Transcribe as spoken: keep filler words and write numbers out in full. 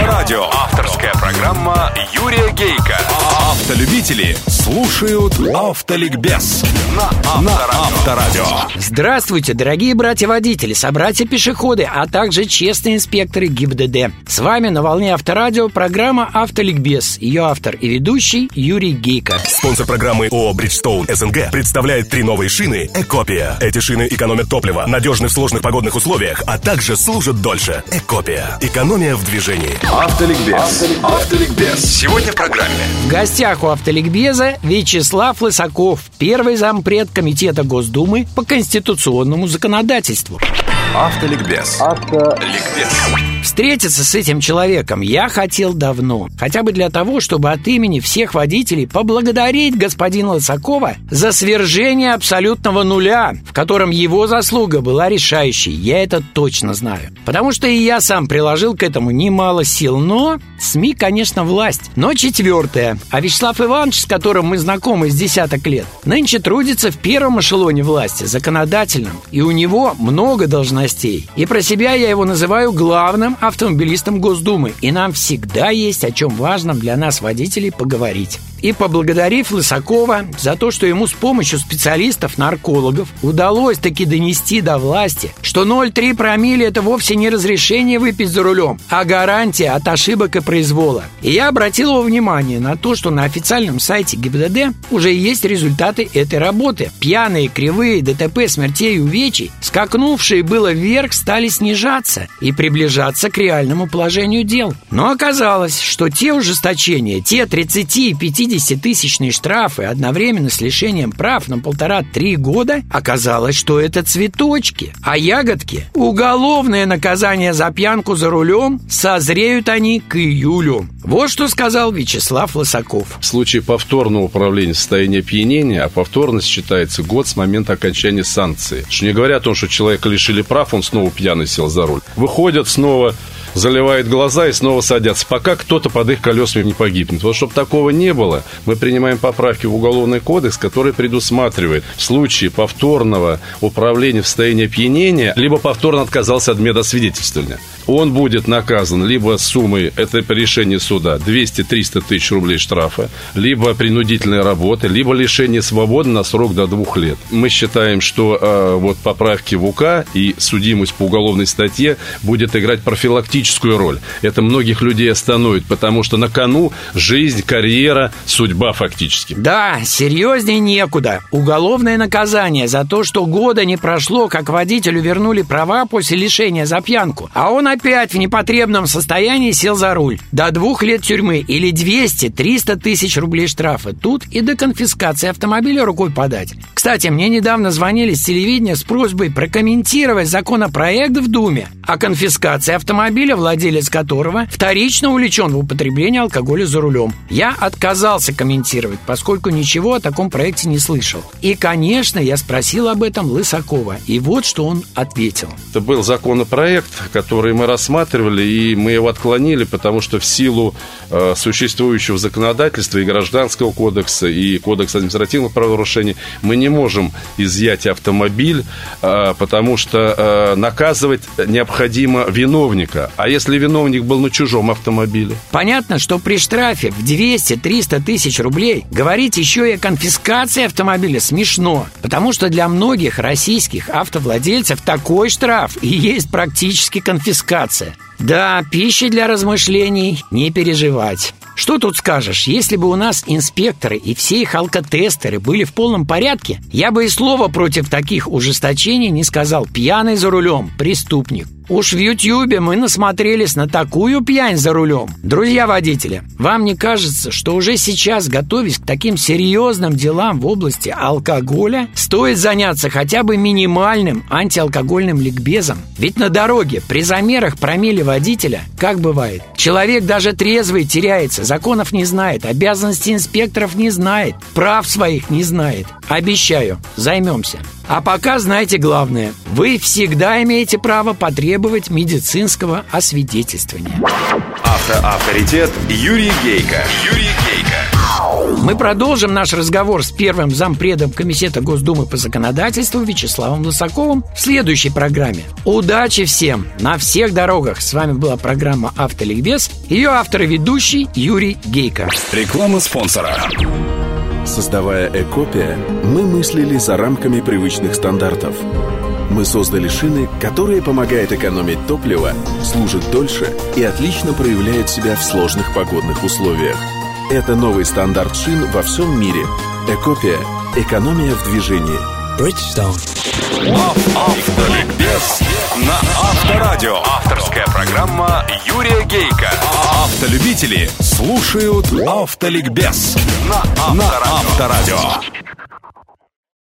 Авторадио. Авторская программа Юрия Гейка. Автолюбители слушают Автоликбез на Авторадио. Здравствуйте, дорогие братья-водители, собратья-пешеходы, а также честные инспекторы ГИБДД. С вами на волне Авторадио программа Автоликбез. Ее автор и ведущий Юрий Гейка. Спонсор программы ООО «Бриджстоун СНГ» представляет три новые шины «Экопия». Эти шины экономят топливо, надежны в сложных погодных условиях, а также служат дольше. «Экопия». Экономия в движении. Автоликбез. Автоликбез. Сегодня в программе. В гостях у Автоликбеза Вячеслав Лысаков, первый зампред Комитета Госдумы по конституционному законодательству. Автоликбез. Автоликбез. Встретиться с этим человеком я хотел давно. Хотя бы для того, чтобы от имени всех водителей поблагодарить господина Лысакова за свержение абсолютного нуля, в котором его заслуга была решающей. Я это точно знаю. Потому что и я сам приложил к этому немало сил. Но СМИ, конечно, власть. Но четвертое. А Вячеслав Иванович, с которым мы знакомы с десяток лет, нынче трудится в первом эшелоне власти, законодательном. И у него много должностей. И про себя я его называю главным автомобилистом Госдумы. И нам всегда есть о чем важном для нас, водителей, поговорить. И поблагодарив Лысакова за то, что ему с помощью специалистов-наркологов удалось таки донести до власти, что ноль целых три десятых промилле – это вовсе не разрешение выпить за рулем, а гарантия от ошибок и произвола. И я обратил его внимание на то, что на официальном сайте ГИБДД уже есть результаты этой работы. Пьяные, кривые, ДТП, смертей и увечий, скакнувшие было вверх, стали снижаться и приближаться к реальному положению дел. Но оказалось, что те ужесточения, те тридцати и пятидесятитысячные штрафы одновременно с лишением прав на полтора-три года, оказалось, что это цветочки, а ягодки, уголовное наказание за пьянку за рулем, созреют они к июлю. Вот что сказал Вячеслав Лысаков. В случае повторного управления в состоянии опьянения, а повторность считается год с момента окончания санкции. Что не говоря о том, что человека лишили прав, он снова пьяный сел за руль. Выходят снова, заливают глаза и снова садятся, пока кто-то под их колесами не погибнет. Вот чтобы такого не было, мы принимаем поправки в Уголовный кодекс, который предусматривает в случае повторного управления в состоянии опьянения, либо повторно отказался от медосвидетельствования. Он будет наказан либо суммой, это по решению суда, двести-триста тысяч рублей штрафа, либо принудительной работы, либо лишение свободы на срок до двух лет. Мы считаем, что э, вот поправки в УК и судимость по уголовной статье будет играть профилактическую роль. Это многих людей остановит, потому что на кону жизнь, карьера, судьба фактически. Да, серьезнее некуда. Уголовное наказание за то, что года не прошло, как водителю вернули права после лишения за пьянку, а он опять в непотребном состоянии сел за руль. До двух лет тюрьмы или двести-триста тысяч рублей штрафа. Тут и до конфискации автомобиля рукой подать. Кстати, мне недавно звонили с телевидения с просьбой прокомментировать законопроект в Думе о конфискации автомобиля, владелец которого вторично увлечен в употреблении алкоголя за рулем. Я отказался комментировать, поскольку ничего о таком проекте не слышал. И, конечно, я спросил об этом Лысакова. И вот что он ответил. Это был законопроект, который мы рассматривали, и мы его отклонили, потому что в силу э, существующего законодательства и Гражданского кодекса, и Кодекса административных правонарушений мы не можем изъять автомобиль, э, потому что э, наказывать необходимо виновника. А если виновник был на чужом автомобиле? Понятно, что при штрафе в двести-триста тысяч рублей говорить еще и о конфискации автомобиля смешно, потому что для многих российских автовладельцев такой штраф и есть практически конфискация. Да, пища для размышлений, не переживать. Что тут скажешь, если бы у нас инспекторы и все их алкотестеры были в полном порядке, я бы и слова против таких ужесточений не сказал. Пьяный за рулем, преступник. Уж в Ютьюбе мы насмотрелись на такую пьянь за рулем. Друзья водители, вам не кажется, что уже сейчас, готовясь к таким серьезным делам в области алкоголя, стоит заняться хотя бы минимальным антиалкогольным ликбезом? Ведь на дороге при замерах промилле водителя, как бывает, человек даже трезвый теряется, законов не знает, обязанностей инспекторов не знает, прав своих не знает. Обещаю, займемся. А пока знайте главное. Вы всегда имеете право потребовать медицинского освидетельствования. Автоавторитет Юрий Гейка. Юрий Гейка. Мы продолжим наш разговор с первым зампредом Комитета Госдумы по законодательству Вячеславом Лысаковым в следующей программе. Удачи всем на всех дорогах. С вами была программа «Автоликбез». Ее автор и ведущий Юрий Гейко. Реклама спонсора. Создавая Экопия, мы мыслили за рамками привычных стандартов. Мы создали шины, которые помогают экономить топливо, служат дольше и отлично проявляют себя в сложных погодных условиях. Это новый стандарт шин во всем мире. Экопия. Экономия в движении. Bridgestone. Автоликбез на Авторадио. Авторская программа Юрия Гейко. Автолюбители слушают Автоликбез на Авторадио.